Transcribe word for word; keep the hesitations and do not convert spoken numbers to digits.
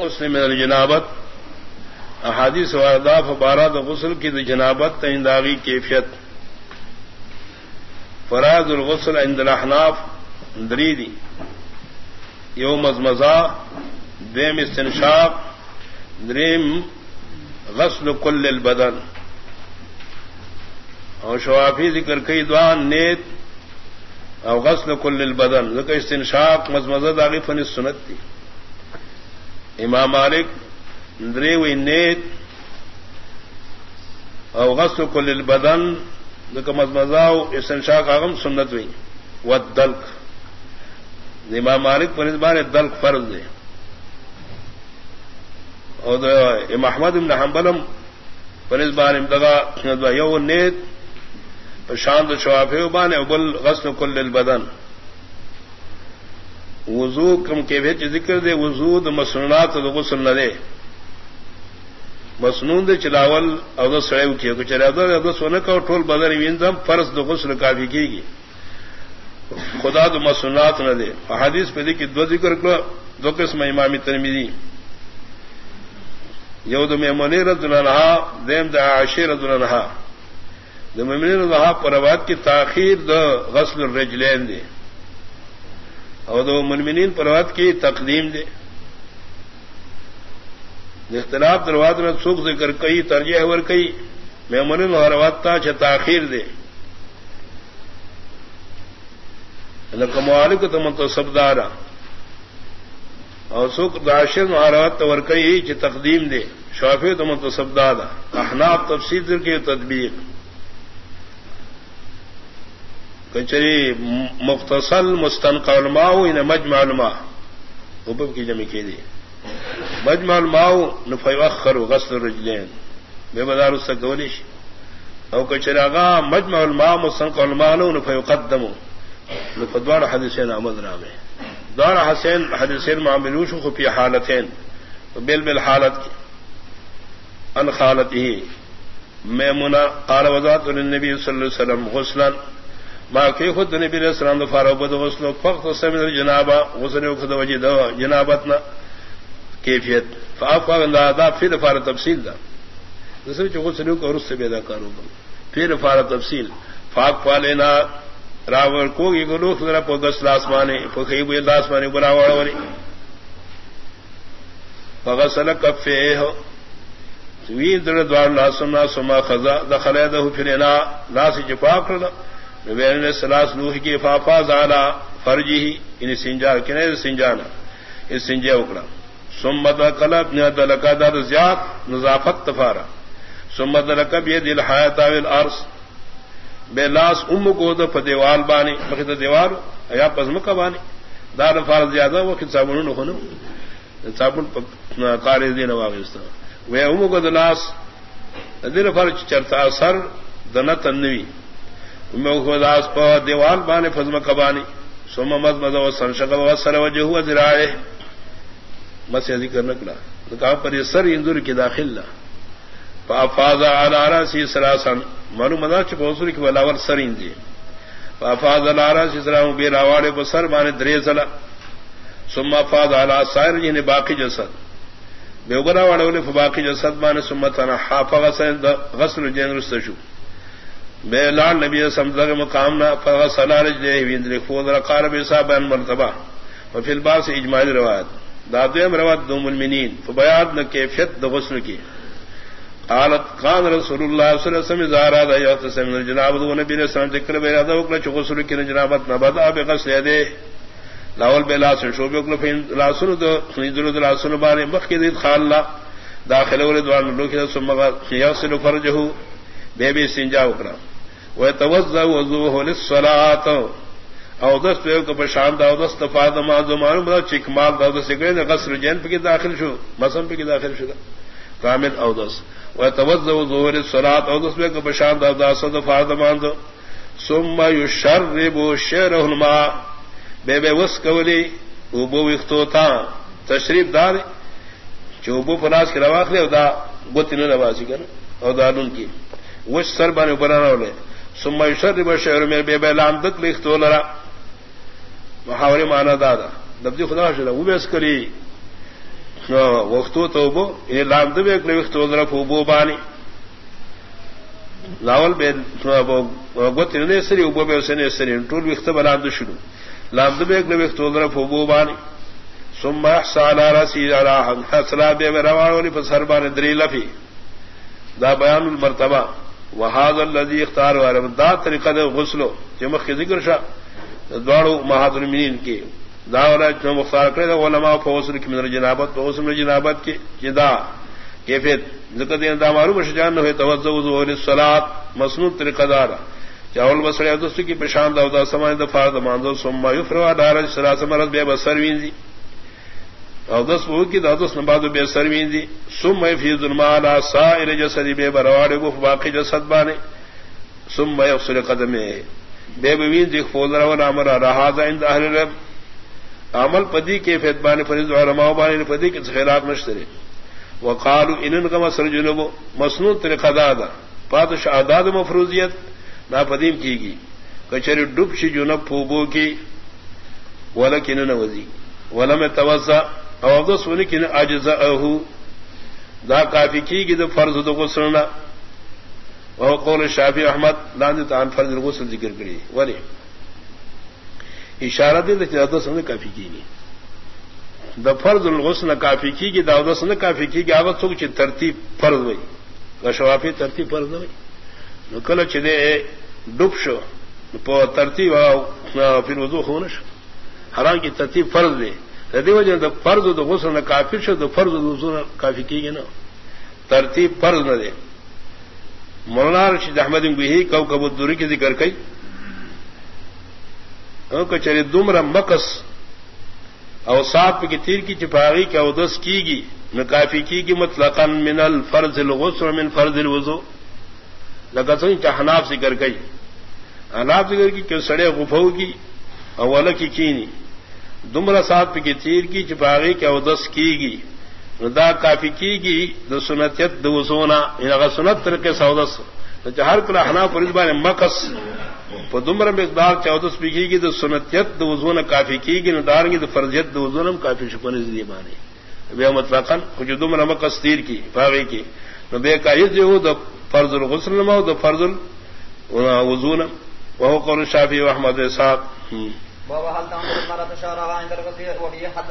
غسل من الجنابت احادیث واردہ فبارات غسل کی جنابت تنداغی کیفیت فرائض الغسل عند الاحناف دریدی یوم مزمزہ دیم استنشاق دریم غسل کل البدن اور شوافی ذکر کئی دعا نیت اور غسل کل البدن ذکر استنشاق مزمزہ داغی فن سنت تھی امام مالک درے وی نیت اور غسل کل البدن ذکر مزمزہ استنشاق آغم سنت ہوئی والدلق امام مالک پر اس بار دلق فرض دے اور امام احمد بن حنبلم پر اس بار امتگا یو نیت شاند شوافی بانے ابل غسل کل البدن وضو کم کے بھی ذکر دے وضو د مسنونات د غسل نہ دے مسنون دے چلاول او د سڑیو کیو کہ چلا د سونے کا ٹول بدن وینزم فرض د غسل کافی کی گی خدا د مسنونات نہ دے احادیث پہ دی کہ دو ذکر کو دو قسم امام ترمذی یو د میمونہ رضی اللہ عنہا دیم د عائشہ رضی اللہ عنہا د میمونہ رضی اللہ پر روایت کی تاخیر د غسل الرجلین دے اور دو منمنین پر روایت کی تقدیم دے اختلاف دروات میں سوکھ ذکر کئی ترجیح ور کئی میمونہ روایت تا چھ تاخیر دے لکمالک تو منتصب دارا اور سکھ داشر مہاروت ورکئی چ تقدیم دے شافی تو منتصب دادا احناف تفسیر کے تدبیر کچری مختصل مستنقع الماء ان مجمع الماء اوپر کی جمع کی دی مجمع الماء نفیؤخر غسل الرجلین بے بدار اس گولیش او کچراغا مجمع الماء مستنقع الماء نفیقدم لفدوار حدیثین احمد رامے دار حسین حدیثین معاملوش کو فی حالتین بل بل حالت ان خالته میمونہ قال وضعت للنبی صلی اللہ علیہ وسلم غسلا ما کہ خود نبی علیہ السلام نے فارغ غسل فقط سمن الجنابہ غسل وقت وجد جنابتنا کیفیت فافا اندادا پھر فار تفصیل دا دوسرے جو غسل کو اور اس سے پیدا کرو پھر فار تفصیل فاق پالینا راور کو یہ گلو ذرا پوگس لاسمانے پخیب لاسمانے براوڑ وری فغسل کفیہ وی در دوار لاسنا سما خذا دخل يده في الاناء لاس جفاف نبی سلاس لوح کی فافاز على فرجه ان سنجا کنے سنجانا اس سنجا وکڑا ثم قلب نے دلکا دار زیاد نظافت تفارا ثم دلک بيد الحیات والارض بے لاس ام کو دو دیوال بانی بخت دیوار یا پزم کا بانی دار فار زیادہ وقت صابن نہ ہونو صابن قاری دین واغستا وہ ام کو دلاس دل فر چرتا اثر دنت النوی ام کو داس پ دیوال بانی پزم کا بانی ثم مزمز و سنشق و سر وجه و ذراعه مسیح ذکر نکلا تو کہا پر یہ سر اندر کے داخل لا فافاض على راسه سراسن معلوم مدا چ بوسر کی ولاور سرین دی فافاض على راسه سرام بے راواڑے پر سر مانے درے زلا ثم فاض على سائر یعنی باقی جسد بے وگرا والے باقی جسد مانے ثم تنا حافظ غسل جن رستشو بے لال نبی سمدر مقامنا فغسل رجليه ویندر فوذر قارب حساب مرتبہ وفي الباس اجماع روایت دادم روایت دوم المؤمنین فبیان کیفیت غسل کی قالت قال رسول الله صلی اللہ علیہ وسلم زارا دا یغتسل من الجنابۃ ونبی علیہ السلام ذکر بیرا دا وکلا غسل کی جنابت نہ بدا بغسل یده لاول بلا شوبے وکلا فین رسول دو نذر رسول بارے مخکې ادخال لا داخل ول دوان لوکه ثم یغسل فرجه بے بے استنجا وکلا ويتوضا وضوءه للصلاه او دست کو پشان دا دست فاض ما زمان بلا چکمال دا دست کے غسل جن پہ داخل شو مسم پہ داخل شو کامل او دست ويتوضا وضوء للصلاه او دست کو پشان دا دست فاض ما ثم يشرب شره الماء بے بے وس کولی وبو اختوتا تشریف دار چوبو فراس کے رواخ لے دا گوتن نوازی کر او دالون کی وش سر بانے بنانا ولے ثم يشرب شعر میں بے بے لام دک لکھتو لرا محاورے معنی دادا لفظ خدا شلا وہ بس کری وختو توبو یہ لام دبے اگلے وختو ذرا ابو بانی لاول بے گوت نے سری ابو بے سنے سری ٹول وخت بلام شروع لام دبے اگلے وختو ذرا ابو بانی ثم احسال رسی على حسلا بے روانی فسر بان دری لفی دا بیان المرتبہ وهذا الذي اختار وارم دا طریقہ غسل جمخ کے ذکر شاہ دوڑو محاذ المین کی داولا جو مختار کرے علماء فوصل کی من جنابت فوصل جنابت کی جدا کیفیت ذکر دین دا معلوم شجان ہوئے توضؤ وضوء للصلاۃ مسنون طریقہ دار چاول بسڑے دوست کی پشان دا دا سمائے دا فرض مانزو ثم یفروا دار ثلاث مرض بے بصر وینزی او دس وہ کی دا دس نماز بے سر وینزی ثم یفیض الماء على سائر جسد بے برواڑے کو باقی جسد بانے ثم یغسل قدمه بے بوینزی فوزر و امر رہذا عند اہل العلم عمل پدی کے فیتبان فرض علماء بان پدی کے خلاف نشترے وقالوا ان كما سر جنوب مسنون طریقہ دادا پادش اعداد مفروضیت نا پدیم کی گی کچری ڈب شی جنب پھوبو کی ولکن نوزی ولم توضا او دو سونی کن اجزاءه دا کافی کی گی دو فرض دو غسلنا وہ قول شافعی احمد لاندت عن فرض الغسل ذکر کری ولی اشارہ دے کہ دو سن کافی کی گی دا فرض الغسل کافی کی گی دا دو سن کافی کی گی آوت سوچ ترتیب فرض ہوئی غشوافی ترتیب فرض ہوئی نو کل چدے ڈب شو پو ترتیب پھر وضو خونش حرام کی ترتیب فرض دے ردی وجہ دا فرض دا غسل نہ کافی شو دا فرض وضو کافی کی گی نا ترتیب فرض نہ دے مولانا رشید احمد گوہی کوكب الدری کی ذکر کئی چری دمر مکس او سات کی تیر کی چپاغی کے اودس کی گی نہ کافی کی گی مطلقاً من الفرض الغسل من فرض الوضو لگا سن حناف ذکر کئی حناف ذکر کی کہ سڑے غفو کی اول کی چینی دمر سات کی تیر کی چپاغی کے اودس کی گی دا کافی کی گی دو سنتیت دو سونا ان سنت طریقے سودس ہر کلا حنا فرضبان مکس تو دمر مقدار چودس بھی کی گی تو سنتیت دو زون کافی کی گی ندار گی تو فرضیت دو زونم کافی شکن زیبانے بے مطلقاً کچھ دمر مکس تیر کی پاغی کی نو بے قائد جو دو فرض الغسل نما دو فرض الوضو وهو قول الشافعي واحمد اسحاق